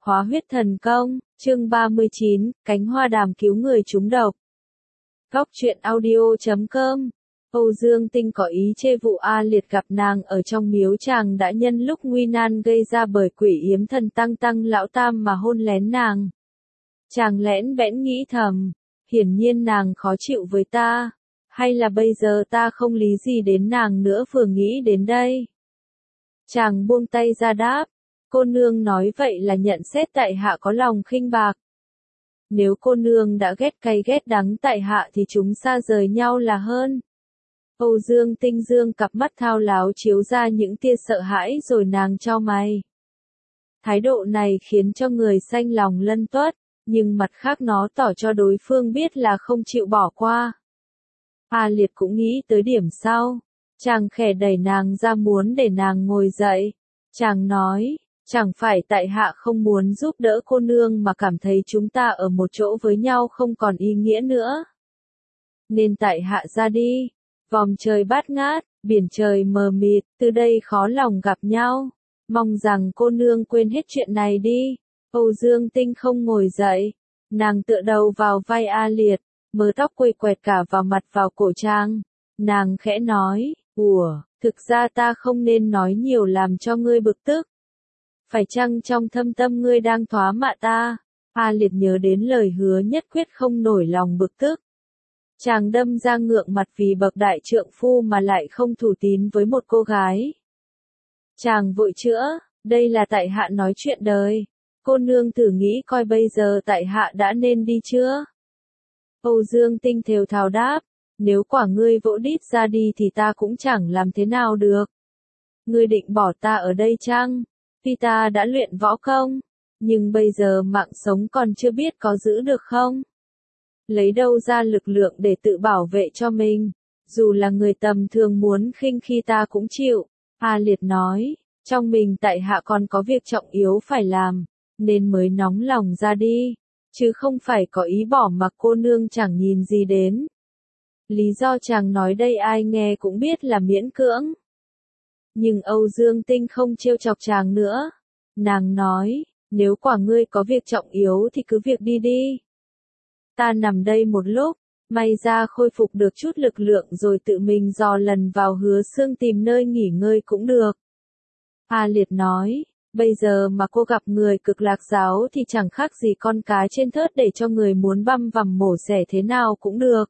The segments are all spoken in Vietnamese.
Hóa huyết thần công, chương 39, cánh hoa đàm cứu người trúng độc. Góc truyện audio.com. Âu Dương Tinh có ý chê vụ A Liệt gặp nàng ở trong miếu chàng đã nhân lúc nguy nan gây ra bởi quỷ yếm thần tăng lão tam mà hôn lén nàng. Chàng lẽn bẽn nghĩ thầm, hiển nhiên nàng khó chịu với ta, hay là bây giờ ta không lý gì đến nàng nữa vừa nghĩ đến đây. Chàng buông tay ra đáp, cô nương nói vậy là nhận xét tại hạ có lòng khinh bạc. Nếu cô nương đã ghét cay ghét đắng tại hạ thì chúng xa rời nhau là hơn. Âu Dương Tinh dương cặp mắt thao láo chiếu ra những tia sợ hãi rồi nàng chau mày. Thái độ này khiến cho người xanh lòng lân tuất, nhưng mặt khác nó tỏ cho đối phương biết là không chịu bỏ qua. A Liệt cũng nghĩ tới điểm sau. Chàng khẽ đẩy nàng ra muốn để nàng ngồi dậy. Chàng nói, chẳng phải tại hạ không muốn giúp đỡ cô nương mà cảm thấy chúng ta ở một chỗ với nhau không còn ý nghĩa nữa. Nên tại hạ ra đi. Vòng trời bát ngát, biển trời mờ mịt, từ đây khó lòng gặp nhau. Mong rằng cô nương quên hết chuyện này đi. Âu Dương Tinh không ngồi dậy. Nàng tựa đầu vào vai A Liệt, mớ tóc quây quẹt cả vào mặt vào cổ chàng. Nàng khẽ nói, thực ra ta không nên nói nhiều làm cho ngươi bực tức. Phải chăng trong thâm tâm ngươi đang thóa mạ ta? A Liệt nhớ đến lời hứa nhất quyết không nổi lòng bực tức. Chàng đâm ra ngượng mặt vì bậc đại trượng phu mà lại không thủ tín với một cô gái. Chàng vội chữa, đây là tại hạ nói chuyện đời. Cô nương thử nghĩ coi bây giờ tại hạ đã nên đi chưa? Âu Dương Tinh thều thào đáp, nếu quả ngươi vỗ đít ra đi thì ta cũng chẳng làm thế nào được. Ngươi định bỏ ta ở đây chăng? Tuy ta đã luyện võ công, nhưng bây giờ mạng sống còn chưa biết có giữ được không? Lấy đâu ra lực lượng để tự bảo vệ cho mình, dù là người tầm thường muốn khinh khi ta cũng chịu. A Liệt nói, trong mình tại hạ còn có việc trọng yếu phải làm, nên mới nóng lòng ra đi, chứ không phải có ý bỏ mặc cô nương chẳng nhìn gì đến. Lý do chàng nói đây ai nghe cũng biết là miễn cưỡng. Nhưng Âu Dương Tinh không trêu chọc chàng nữa. Nàng nói, nếu quả ngươi có việc trọng yếu thì cứ việc đi đi. Ta nằm đây một lúc, may ra khôi phục được chút lực lượng rồi tự mình dò lần vào Hứa Xương tìm nơi nghỉ ngơi cũng được. A Liệt nói, bây giờ mà cô gặp người Cực Lạc giáo thì chẳng khác gì con cá trên thớt để cho người muốn băm vằm mổ xẻ thế nào cũng được.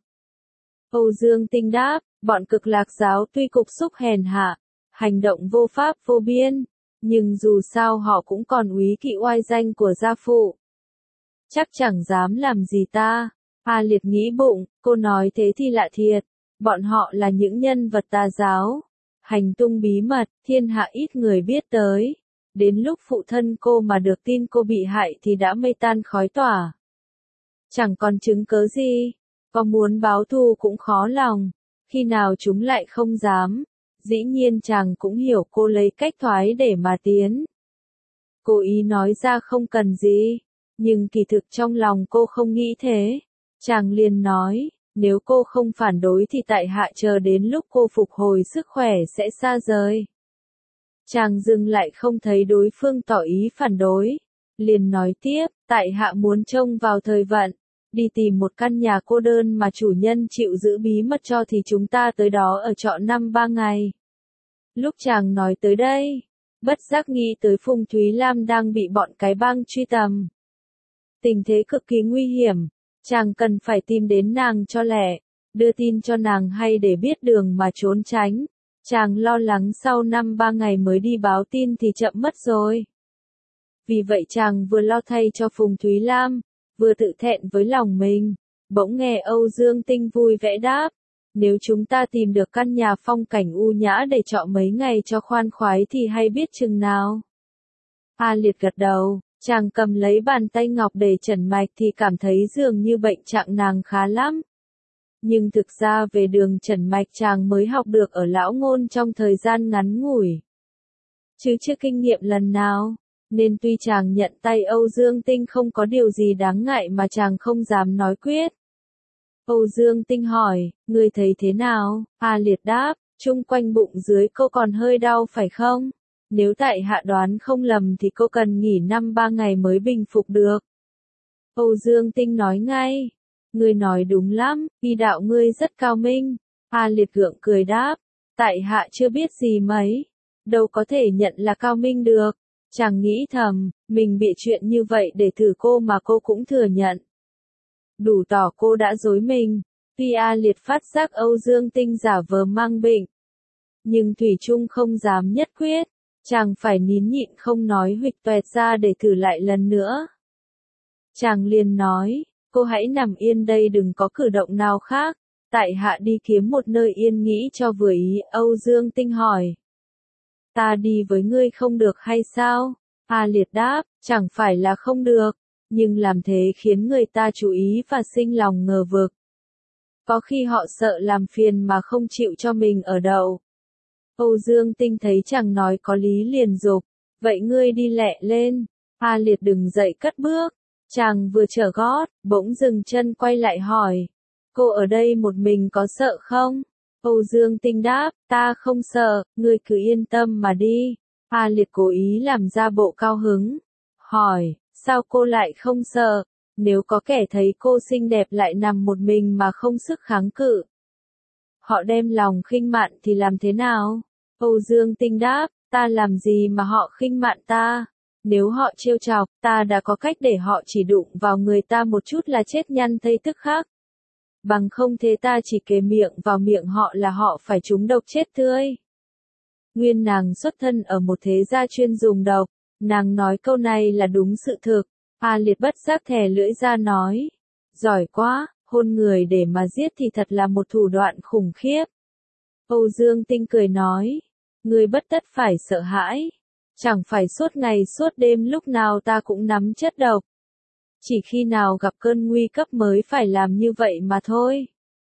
Âu Dương Tinh đáp, bọn Cực Lạc giáo tuy cục xúc hèn hạ, hành động vô pháp vô biên, nhưng dù sao họ cũng còn úy kỵ oai danh của gia phụ. Chắc chẳng dám làm gì ta. A Liệt nghĩ bụng, cô nói thế thì lạ thiệt, bọn họ là những nhân vật tà giáo, hành tung bí mật, thiên hạ ít người biết tới. Đến lúc phụ thân cô mà được tin cô bị hại thì đã mây tan khói tỏa. Chẳng còn chứng cớ gì, có muốn báo thù cũng khó lòng, khi nào chúng lại không dám. Dĩ nhiên chàng cũng hiểu cô lấy cách thoái để mà tiến. Cô ý nói ra không cần gì, nhưng kỳ thực trong lòng cô không nghĩ thế. Chàng liền nói, nếu cô không phản đối thì tại hạ chờ đến lúc cô phục hồi sức khỏe sẽ xa rời. Chàng dừng lại không thấy đối phương tỏ ý phản đối. Liền nói tiếp, tại hạ muốn trông vào thời vận, đi tìm một căn nhà cô đơn mà chủ nhân chịu giữ bí mật cho thì chúng ta tới đó ở trọ 5-3 ngày. Lúc chàng nói tới đây, bất giác nghĩ tới Phùng Thúy Lam đang bị bọn cái bang truy tầm. Tình thế cực kỳ nguy hiểm, chàng cần phải tìm đến nàng cho lẹ, đưa tin cho nàng hay để biết đường mà trốn tránh. Chàng lo lắng sau 5-3 ngày mới đi báo tin thì chậm mất rồi. Vì vậy chàng vừa lo thay cho Phùng Thúy Lam, vừa tự thẹn với lòng mình. Bỗng nghe Âu Dương Tinh vui vẻ đáp, nếu chúng ta tìm được căn nhà phong cảnh u nhã để trọ mấy ngày cho khoan khoái thì hay biết chừng nào. A Liệt gật đầu, chàng cầm lấy bàn tay ngọc để trần mạch thì cảm thấy dường như bệnh trạng nàng khá lắm. Nhưng thực ra về đường trần mạch chàng mới học được ở Lão Ngôn trong thời gian ngắn ngủi. Chứ chưa kinh nghiệm lần nào, nên tuy chàng nhận tay Âu Dương Tinh không có điều gì đáng ngại mà chàng không dám nói quyết. Âu Dương Tinh hỏi, ngươi thấy thế nào? A Liệt đáp, chung quanh bụng dưới cô còn hơi đau phải không? Nếu tại hạ đoán không lầm thì cô cần nghỉ 5-3 ngày mới bình phục được. Âu Dương Tinh nói ngay. Ngươi nói đúng lắm, y đạo ngươi rất cao minh. A Liệt gượng cười đáp. Tại hạ chưa biết gì mấy. Đâu có thể nhận là cao minh được. Chàng nghĩ thầm, mình bị chuyện như vậy để thử cô mà cô cũng thừa nhận. Đủ tỏ cô đã dối mình. Tuy A Liệt phát giác Âu Dương Tinh giả vờ mang bệnh. Nhưng Thủy Trung không dám nhất quyết. Chàng phải nín nhịn không nói huỵch toẹt ra để thử lại lần nữa. Chàng liền nói, cô hãy nằm yên đây đừng có cử động nào khác. Tại hạ đi kiếm một nơi yên nghĩ cho vừa ý. Âu Dương Tinh hỏi. Ta đi với ngươi không được hay sao? A Liệt đáp, chẳng phải là không được, nhưng làm thế khiến người ta chú ý và sinh lòng ngờ vực. Có khi họ sợ làm phiền mà không chịu cho mình ở đậu. Âu Dương Tinh thấy chàng nói có lý liền dục, vậy ngươi đi lẹ lên. A Liệt đừng dậy cất bước. Chàng vừa trở gót, bỗng dừng chân quay lại hỏi. Cô ở đây một mình có sợ không? Âu Dương Tinh đáp, ta không sợ, ngươi cứ yên tâm mà đi. A Liệt cố ý làm ra bộ cao hứng. Hỏi, sao cô lại không sợ? Nếu có kẻ thấy cô xinh đẹp lại nằm một mình mà không sức kháng cự. Họ đem lòng khinh mạn thì làm thế nào? Âu Dương Tinh đáp, ta làm gì mà họ khinh mạn ta? Nếu họ trêu chọc, ta đã có cách để họ chỉ đụng vào người ta một chút là chết nhăn thây tức khắc. Bằng không thế ta chỉ kề miệng vào miệng họ là họ phải trúng độc chết tươi. Nguyên nàng xuất thân ở một thế gia chuyên dùng độc, nàng nói câu này là đúng sự thực. A Liệt bất giác thè lưỡi ra nói. Giỏi quá, hôn người để mà giết thì thật là một thủ đoạn khủng khiếp. Âu Dương Tinh cười nói. Ngươi bất tất phải sợ hãi. Chẳng phải suốt ngày suốt đêm lúc nào ta cũng nắm chất độc. Chỉ khi nào gặp cơn nguy cấp mới phải làm như vậy mà thôi.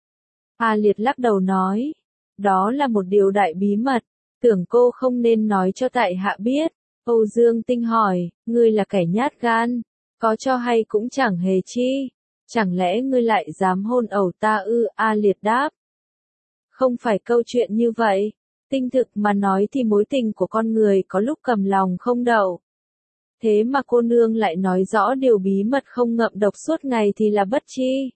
A Liệt lắc đầu nói. Đó là một điều đại bí mật. Tưởng cô không nên nói cho tại hạ biết. Âu Dương Tinh hỏi, ngươi là kẻ nhát gan. Có cho hay cũng chẳng hề chi. Chẳng lẽ ngươi lại dám hôn ẩu ta ư? A Liệt đáp. Không phải câu chuyện như vậy. Tinh thực mà nói thì mối tình của con người có lúc cầm lòng không đậu. Thế mà cô nương lại nói rõ điều bí mật không ngậm độc suốt ngày thì là bất chi.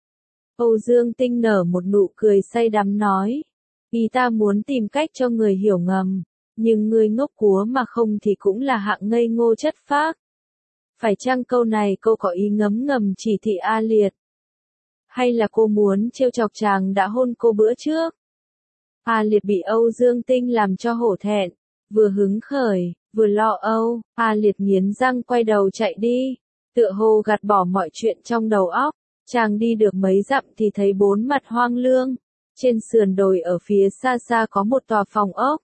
Âu Dương Tinh nở một nụ cười say đắm nói. Ý ta muốn tìm cách cho người hiểu ngầm. Nhưng người ngốc cúa mà không thì cũng là hạng ngây ngô chất phác. Phải chăng câu này cô có ý ngấm ngầm chỉ thị A Liệt? Hay là cô muốn trêu chọc chàng đã hôn cô bữa trước? A Liệt bị Âu Dương Tinh làm cho hổ thẹn. Vừa hứng khởi, vừa lo âu, A Liệt nghiến răng quay đầu chạy đi. Tựa hồ gạt bỏ mọi chuyện trong đầu óc. Chàng đi được mấy dặm thì thấy bốn mặt hoang lương. Trên sườn đồi ở phía xa xa có một tòa phòng ốc.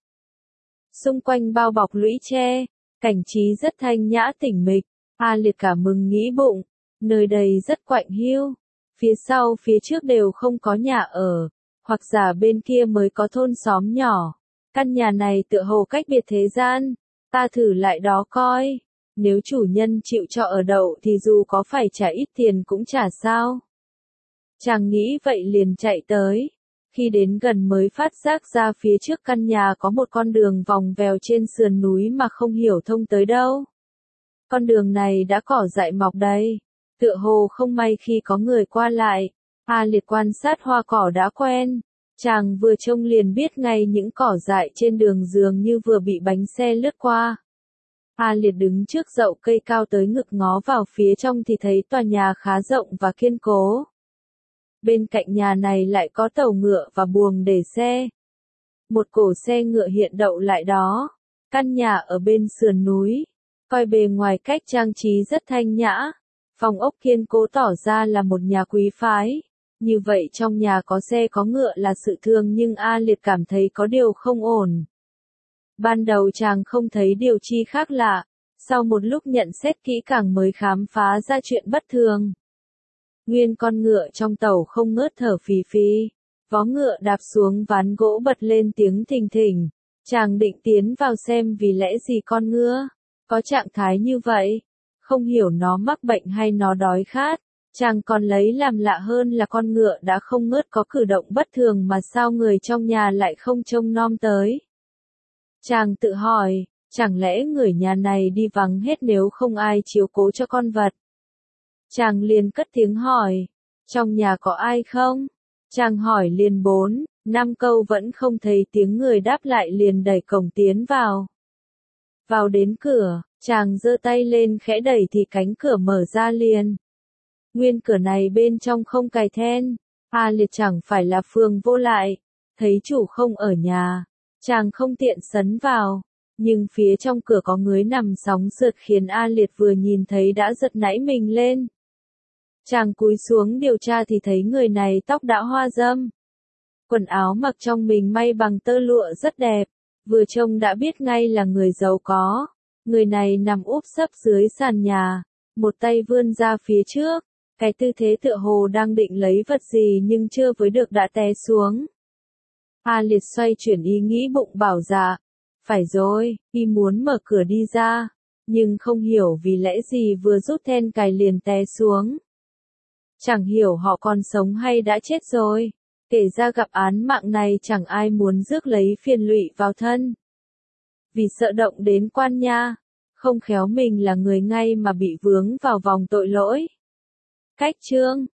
Xung quanh bao bọc lũy tre, cảnh trí rất thanh nhã tĩnh mịch. A Liệt cả mừng nghĩ bụng, nơi đây rất quạnh hiu. Phía sau phía trước đều không có nhà ở, hoặc giả bên kia mới có thôn xóm nhỏ. Căn nhà này tựa hồ cách biệt thế gian, ta thử lại đó coi. Nếu chủ nhân chịu cho ở đậu thì dù có phải trả ít tiền cũng chả sao. Chàng nghĩ vậy liền chạy tới. Khi đến gần mới phát giác ra phía trước căn nhà có một con đường vòng vèo trên sườn núi mà không hiểu thông tới đâu. Con đường này đã cỏ dại mọc đầy, tựa hồ không may khi có người qua lại. A Liệt quan sát hoa cỏ đã quen, chàng vừa trông liền biết ngay những cỏ dại trên đường dường như vừa bị bánh xe lướt qua. A Liệt đứng trước dậu cây cao tới ngực ngó vào phía trong thì thấy tòa nhà khá rộng và kiên cố. Bên cạnh nhà này lại có tàu ngựa và buồng để xe. Một cổ xe ngựa hiện đậu lại đó. Căn nhà ở bên sườn núi. Coi bề ngoài cách trang trí rất thanh nhã. Phòng ốc kiên cố tỏ ra là một nhà quý phái. Như vậy trong nhà có xe có ngựa là sự thường nhưng A Liệt cảm thấy có điều không ổn. Ban đầu chàng không thấy điều chi khác lạ. Sau một lúc nhận xét kỹ càng mới khám phá ra chuyện bất thường. Nguyên con ngựa trong tàu không ngớt thở phì phì. Vó ngựa đạp xuống ván gỗ bật lên tiếng thình thình. Chàng định tiến vào xem vì lẽ gì con ngựa có trạng thái như vậy. Không hiểu nó mắc bệnh hay nó đói khát. Chàng còn lấy làm lạ hơn là con ngựa đã không ngớt có cử động bất thường mà sao người trong nhà lại không trông nom tới. Chàng tự hỏi, Chẳng lẽ người nhà này đi vắng hết nếu không ai chiếu cố cho con vật? Chàng liền cất tiếng hỏi, trong nhà có ai không? Chàng hỏi liền 4, 5 câu vẫn không thấy tiếng người đáp lại liền đẩy cổng tiến vào. Vào đến cửa, chàng giơ tay lên khẽ đẩy thì cánh cửa mở ra liền. Nguyên cửa này bên trong không cài then, A Liệt chẳng phải là Phương Vô Lại, thấy chủ không ở nhà, chàng không tiện sấn vào, nhưng phía trong cửa có người nằm sóng sượt khiến A Liệt vừa nhìn thấy đã giật nảy mình lên. Chàng cúi xuống điều tra thì thấy người này tóc đã hoa râm. Quần áo mặc trong mình may bằng tơ lụa rất đẹp, vừa trông đã biết ngay là người giàu có. Người này nằm úp sấp dưới sàn nhà, một tay vươn ra phía trước, cái tư thế tựa hồ đang định lấy vật gì nhưng chưa với được đã té xuống. A Liệt xoay chuyển ý nghĩ bụng bảo dạ, phải rồi, y muốn mở cửa đi ra, nhưng không hiểu vì lẽ gì vừa rút then cài liền té xuống. Chẳng hiểu họ còn sống hay đã chết rồi, kể ra gặp án mạng này chẳng ai muốn rước lấy phiền lụy vào thân. Vì sợ động đến quan nha, không khéo mình là người ngay mà bị vướng vào vòng tội lỗi. Cách chương